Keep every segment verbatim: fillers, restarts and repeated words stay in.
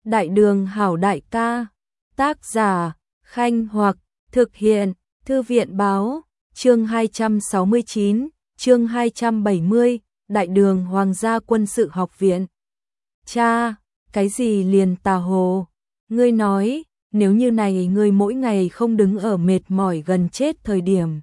Đại đường hảo đại ca. Tác giả, Khanh Hoặc, thực hiện, Thư viện báo, chương hai trăm sáu mươi chín, chương hai trăm bảy mươi, Đại đường Hoàng gia quân sự học viện. Cha, cái gì liền tà hồ? Ngươi nói, nếu như này ngươi mỗi ngày không đứng ở mệt mỏi gần chết thời điểm.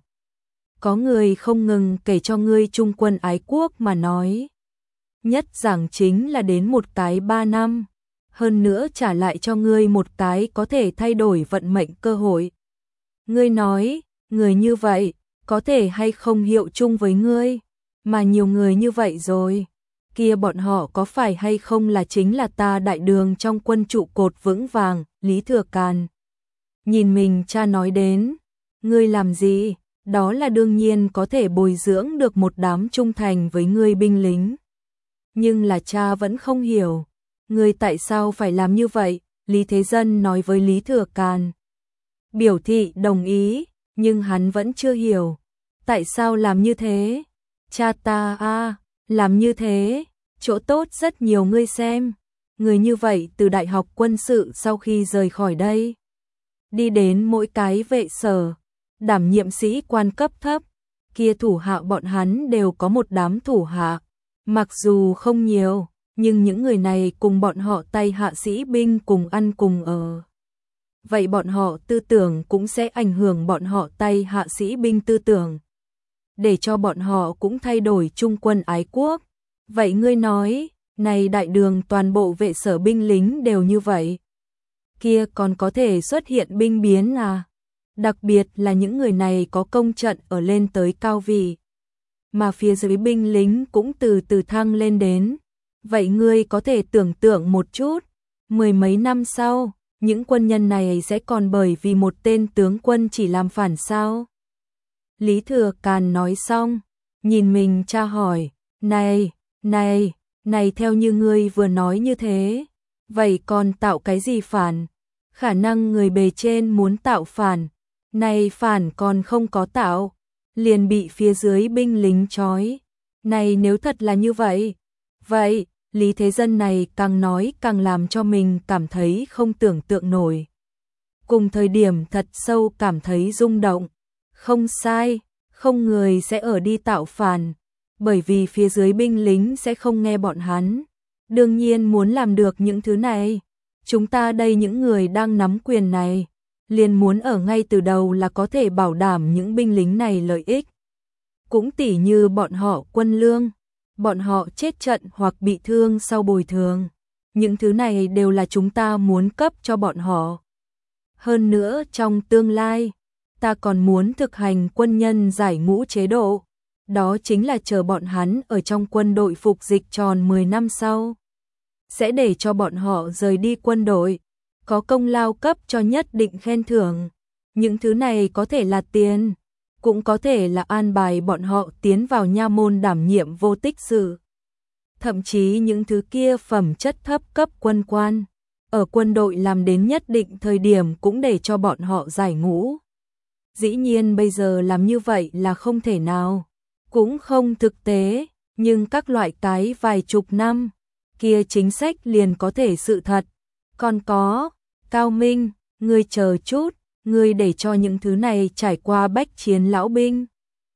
Có người không ngừng kể cho ngươi trung quân ái quốc mà nói. Nhất giảng chính là đến một cái ba năm. Hơn nữa trả lại cho ngươi một cái có thể thay đổi vận mệnh cơ hội. Ngươi nói, người như vậy, có thể hay không hiệu chung với ngươi, mà nhiều người như vậy rồi. Kia bọn họ có phải hay không là chính là ta đại đường trong quân trụ cột vững vàng, Lý Thừa Càn. Nhìn mình cha nói đến, ngươi làm gì, đó là đương nhiên có thể bồi dưỡng được một đám trung thành với ngươi binh lính. Nhưng là cha vẫn không hiểu. Ngươi tại sao phải làm như vậy? Lý Thế Dân nói với Lý Thừa Càn. Biểu thị đồng ý, nhưng hắn vẫn chưa hiểu. Tại sao làm như thế? Cha ta a, làm như thế, chỗ tốt rất nhiều ngươi xem. Người như vậy từ đại học quân sự sau khi rời khỏi đây. Đi đến mỗi cái vệ sở, đảm nhiệm sĩ quan cấp thấp. Kia thủ hạ bọn hắn đều có một đám thủ hạ. Mặc dù không nhiều. Nhưng những người này cùng bọn họ tay hạ sĩ binh cùng ăn cùng ở. Vậy bọn họ tư tưởng cũng sẽ ảnh hưởng bọn họ tay hạ sĩ binh tư tưởng. Để cho bọn họ cũng thay đổi trung quân ái quốc. Vậy ngươi nói, này đại đường toàn bộ vệ sở binh lính đều như vậy. Kia còn có thể xuất hiện binh biến à? Đặc biệt là những người này có công trận ở lên tới cao vị. Mà phía dưới binh lính cũng từ từ thăng lên đến. Vậy ngươi có thể tưởng tượng một chút, mười mấy năm sau, những quân nhân này sẽ còn bởi vì một tên tướng quân chỉ làm phản sao? Lý Thừa Càn nói xong, nhìn mình cha hỏi, này, này, này theo như ngươi vừa nói như thế, vậy còn tạo cái gì phản? Khả năng người bề trên muốn tạo phản, này phản còn không có tạo, liền bị phía dưới binh lính trói. Này nếu thật là như vậy, vậy Lý Thế Dân này càng nói càng làm cho mình cảm thấy không tưởng tượng nổi. Cùng thời điểm thật sâu cảm thấy rung động. Không sai, không người sẽ ở đi tạo phản, bởi vì phía dưới binh lính sẽ không nghe bọn hắn. Đương nhiên muốn làm được những thứ này, chúng ta đây những người đang nắm quyền này, liền muốn ở ngay từ đầu là có thể bảo đảm những binh lính này lợi ích. Cũng tỉ như bọn họ quân lương. Bọn họ chết trận hoặc bị thương sau bồi thường. Những thứ này đều là chúng ta muốn cấp cho bọn họ. Hơn nữa trong tương lai, ta còn muốn thực hành quân nhân giải ngũ chế độ. Đó chính là chờ bọn hắn ở trong quân đội phục dịch tròn mười năm sau. Sẽ để cho bọn họ rời đi quân đội, có công lao cấp cho nhất định khen thưởng. Những thứ này có thể là tiền. Cũng có thể là an bài bọn họ tiến vào nha môn đảm nhiệm vô tích sự. Thậm chí những thứ kia phẩm chất thấp cấp quân quan, ở quân đội làm đến nhất định thời điểm cũng để cho bọn họ giải ngũ. Dĩ nhiên bây giờ làm như vậy là không thể nào, cũng không thực tế, nhưng các loại cái vài chục năm, kia chính sách liền có thể sự thật. Còn có, Cao Minh, ngươi chờ chút. Ngươi để cho những thứ này trải qua bách chiến lão binh.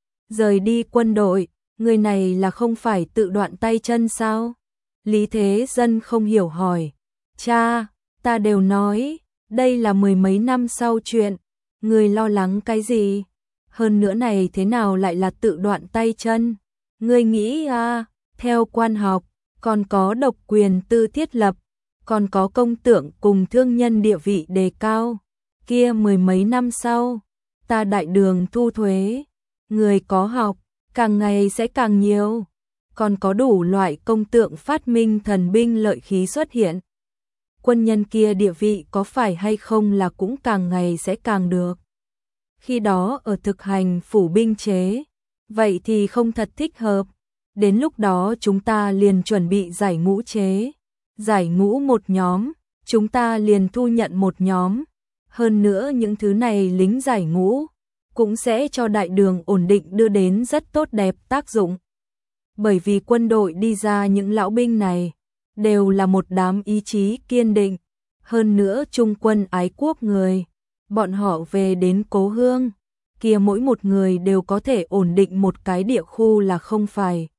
Rời đi quân đội, người này là không phải tự đoạn tay chân sao? Lý Thế Dân không hiểu hỏi. Cha, ta đều nói, đây là mười mấy năm sau chuyện. Ngươi lo lắng cái gì? Hơn nữa này thế nào lại là tự đoạn tay chân? Ngươi nghĩ à, theo quan học, còn có độc quyền tư thiết lập, còn có công tượng cùng thương nhân địa vị đề cao. Kia mười mấy năm sau, ta đại đường thu thuế, người có học, càng ngày sẽ càng nhiều, còn có đủ loại công tượng phát minh thần binh lợi khí xuất hiện. Quân nhân kia địa vị có phải hay không là cũng càng ngày sẽ càng được. Khi đó ở thực hành phủ binh chế, vậy thì không thật thích hợp. Đến lúc đó chúng ta liền chuẩn bị giải ngũ chế, giải ngũ một nhóm, chúng ta liền thu nhận một nhóm. Hơn nữa những thứ này lính giải ngũ cũng sẽ cho đại đường ổn định đưa đến rất tốt đẹp tác dụng. Bởi vì quân đội đi ra những lão binh này đều là một đám ý chí kiên định, Hơn nữa trung quân ái quốc người, bọn họ về đến cố hương, kia mỗi một người đều có thể ổn định một cái địa khu là không phải.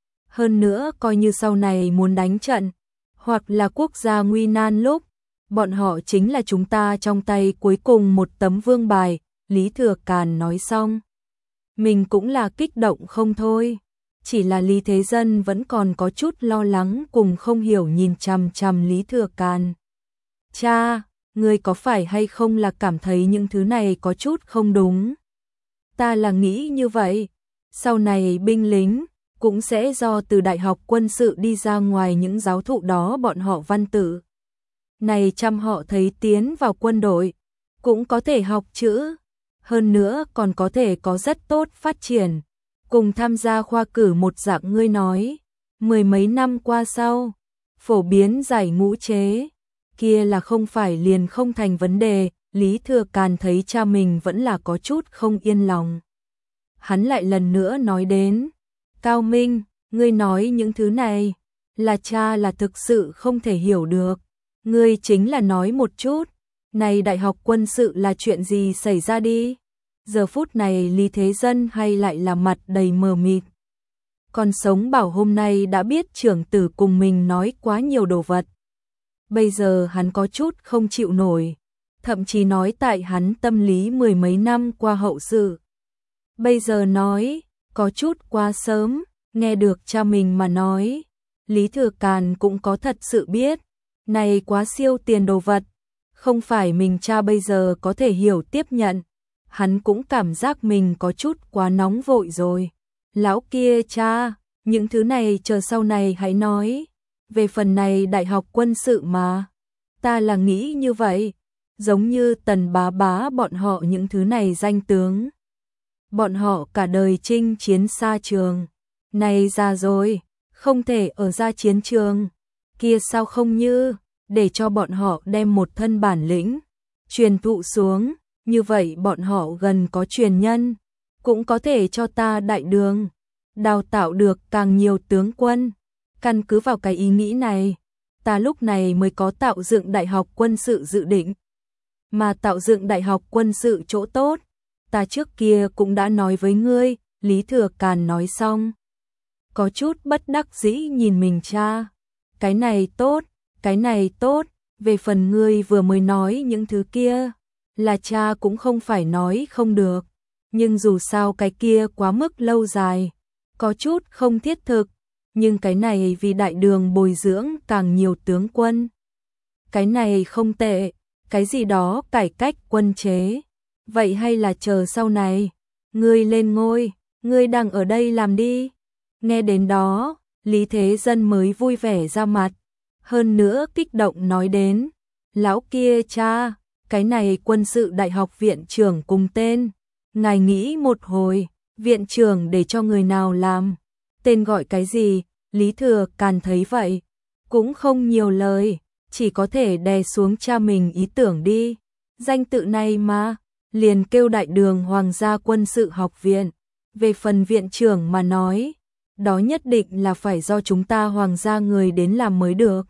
Hơn nữa coi như sau này muốn đánh trận, hoặc là quốc gia nguy nan lúc, bọn họ chính là chúng ta trong tay cuối cùng một tấm vương bài, Lý Thừa Càn nói xong. Mình cũng là kích động không thôi, chỉ là Lý Thế Dân vẫn còn có chút lo lắng cùng không hiểu nhìn chằm chằm Lý Thừa Càn. Cha, ngươi có phải hay không là cảm thấy những thứ này có chút không đúng? Ta là nghĩ như vậy, sau này binh lính cũng sẽ do từ đại học quân sự đi ra ngoài những giáo thụ đó bọn họ văn tử. Này chăm họ thấy tiến vào quân đội, cũng có thể học chữ, hơn nữa còn có thể có rất tốt phát triển, cùng tham gia khoa cử một dạng ngươi nói, mười mấy năm qua sau, phổ biến giải ngũ chế, kia là không phải liền không thành vấn đề, Lý Thừa Càn thấy cha mình vẫn là có chút không yên lòng. Hắn lại lần nữa nói đến, Cao Minh, ngươi nói những thứ này, là cha là thực sự không thể hiểu được, ngươi chính là nói một chút, này đại học quân sự là chuyện gì xảy ra đi? Giờ phút này Lý Thế Dân hay lại là mặt đầy mờ mịt. Còn sống bảo hôm nay đã biết trưởng tử cùng mình nói quá nhiều đồ vật. Bây giờ hắn có chút không chịu nổi, thậm chí nói tại hắn tâm lý mười mấy năm qua hậu sự. Bây giờ nói, có chút quá sớm, nghe được cha mình mà nói, Lý Thừa Càn cũng có thật sự biết, này quá siêu tiền đồ vật, không phải mình cha bây giờ có thể hiểu tiếp nhận, hắn cũng cảm giác mình có chút quá nóng vội rồi. Lão kia cha, những thứ này chờ sau này hãy nói, về phần này đại học quân sự mà, ta là nghĩ như vậy, giống như Tần Bá Bá bọn họ những thứ này danh tướng. Bọn họ cả đời chinh chiến xa trường, này già rồi, không thể ở ra chiến trường, kia sao không như, để cho bọn họ đem một thân bản lĩnh, truyền thụ xuống, như vậy bọn họ gần có truyền nhân, cũng có thể cho ta đại đường, đào tạo được càng nhiều tướng quân. Căn cứ vào cái ý nghĩ này, ta lúc này mới có tạo dựng đại học quân sự dự định. Mà tạo dựng đại học quân sự chỗ tốt, ta trước kia cũng đã nói với ngươi, Lý Thừa Càn nói xong. Có chút bất đắc dĩ nhìn mình cha, cái này tốt, cái này tốt, về phần ngươi vừa mới nói những thứ kia, là cha cũng không phải nói không được, nhưng dù sao cái kia quá mức lâu dài, có chút không thiết thực, nhưng cái này vì đại đường bồi dưỡng càng nhiều tướng quân. Cái này không tệ, cái gì đó cải cách quân chế, vậy hay là chờ sau này, ngươi lên ngôi, ngươi đang ở đây làm đi. Nghe đến đó, Lý Thế Dân mới vui vẻ ra mặt, hơn nữa kích động nói đến, lão kia cha, cái này quân sự đại học viện trưởng cùng tên, ngài nghĩ một hồi, viện trưởng để cho người nào làm, tên gọi cái gì? Lý Thừa Càn thấy vậy, cũng không nhiều lời, chỉ có thể đè xuống cha mình ý tưởng đi, danh tự này mà, liền kêu đại đường Hoàng gia quân sự học viện, về phần viện trưởng mà nói, đó nhất định là phải do chúng ta Hoàng gia người đến làm mới được.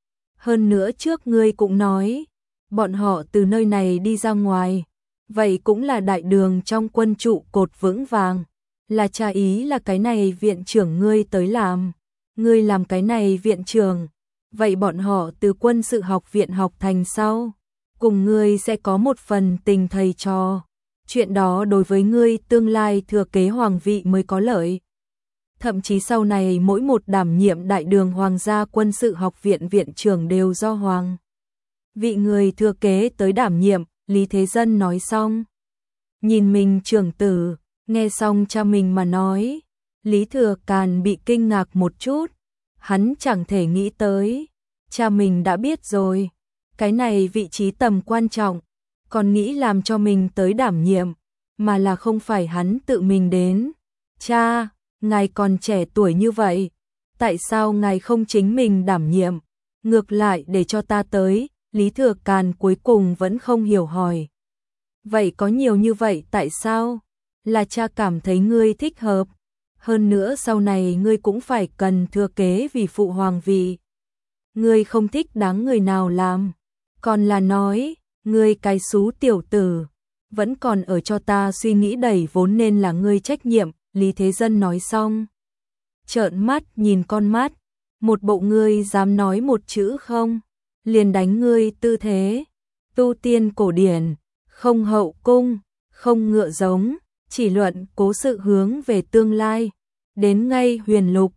Hơn nữa trước ngươi cũng nói, bọn họ từ nơi này đi ra ngoài, vậy cũng là đại đường trong quân trụ cột vững vàng, là cha ý là cái này viện trưởng ngươi tới làm. Ngươi làm cái này viện trưởng, vậy bọn họ từ quân sự học viện học thành sau, cùng ngươi sẽ có một phần tình thầy trò. Chuyện đó đối với ngươi tương lai thừa kế hoàng vị mới có lợi. Thậm chí sau này mỗi một đảm nhiệm đại đường Hoàng gia quân sự học viện viện trưởng đều do hoàng vị người thừa kế tới đảm nhiệm, Lý Thế Dân nói xong. Nhìn mình trưởng tử, nghe xong cha mình mà nói, Lý Thừa Càn bị kinh ngạc một chút, hắn chẳng thể nghĩ tới, cha mình đã biết rồi, cái này vị trí tầm quan trọng, còn nghĩ làm cho mình tới đảm nhiệm, mà là không phải hắn tự mình đến. Cha, ngài còn trẻ tuổi như vậy, tại sao ngài không chính mình đảm nhiệm, ngược lại để cho ta tới? Lý Thừa Càn cuối cùng vẫn không hiểu hỏi. Vậy có nhiều như vậy tại sao? Là cha cảm thấy ngươi thích hợp, hơn nữa sau này ngươi cũng phải cần thừa kế vì phụ hoàng vị. Ngươi không thích đáng người nào làm, còn là nói, ngươi cái xú tiểu tử, vẫn còn ở cho ta suy nghĩ đầy vốn nên là ngươi trách nhiệm, Lý Thế Dân nói xong. Trợn mắt nhìn con mắt, một bộ ngươi dám nói một chữ không, liền đánh ngươi tư thế, tu tiên cổ điển, không hậu cung, không ngựa giống, chỉ luận cố sự hướng về tương lai, đến ngay huyền lục,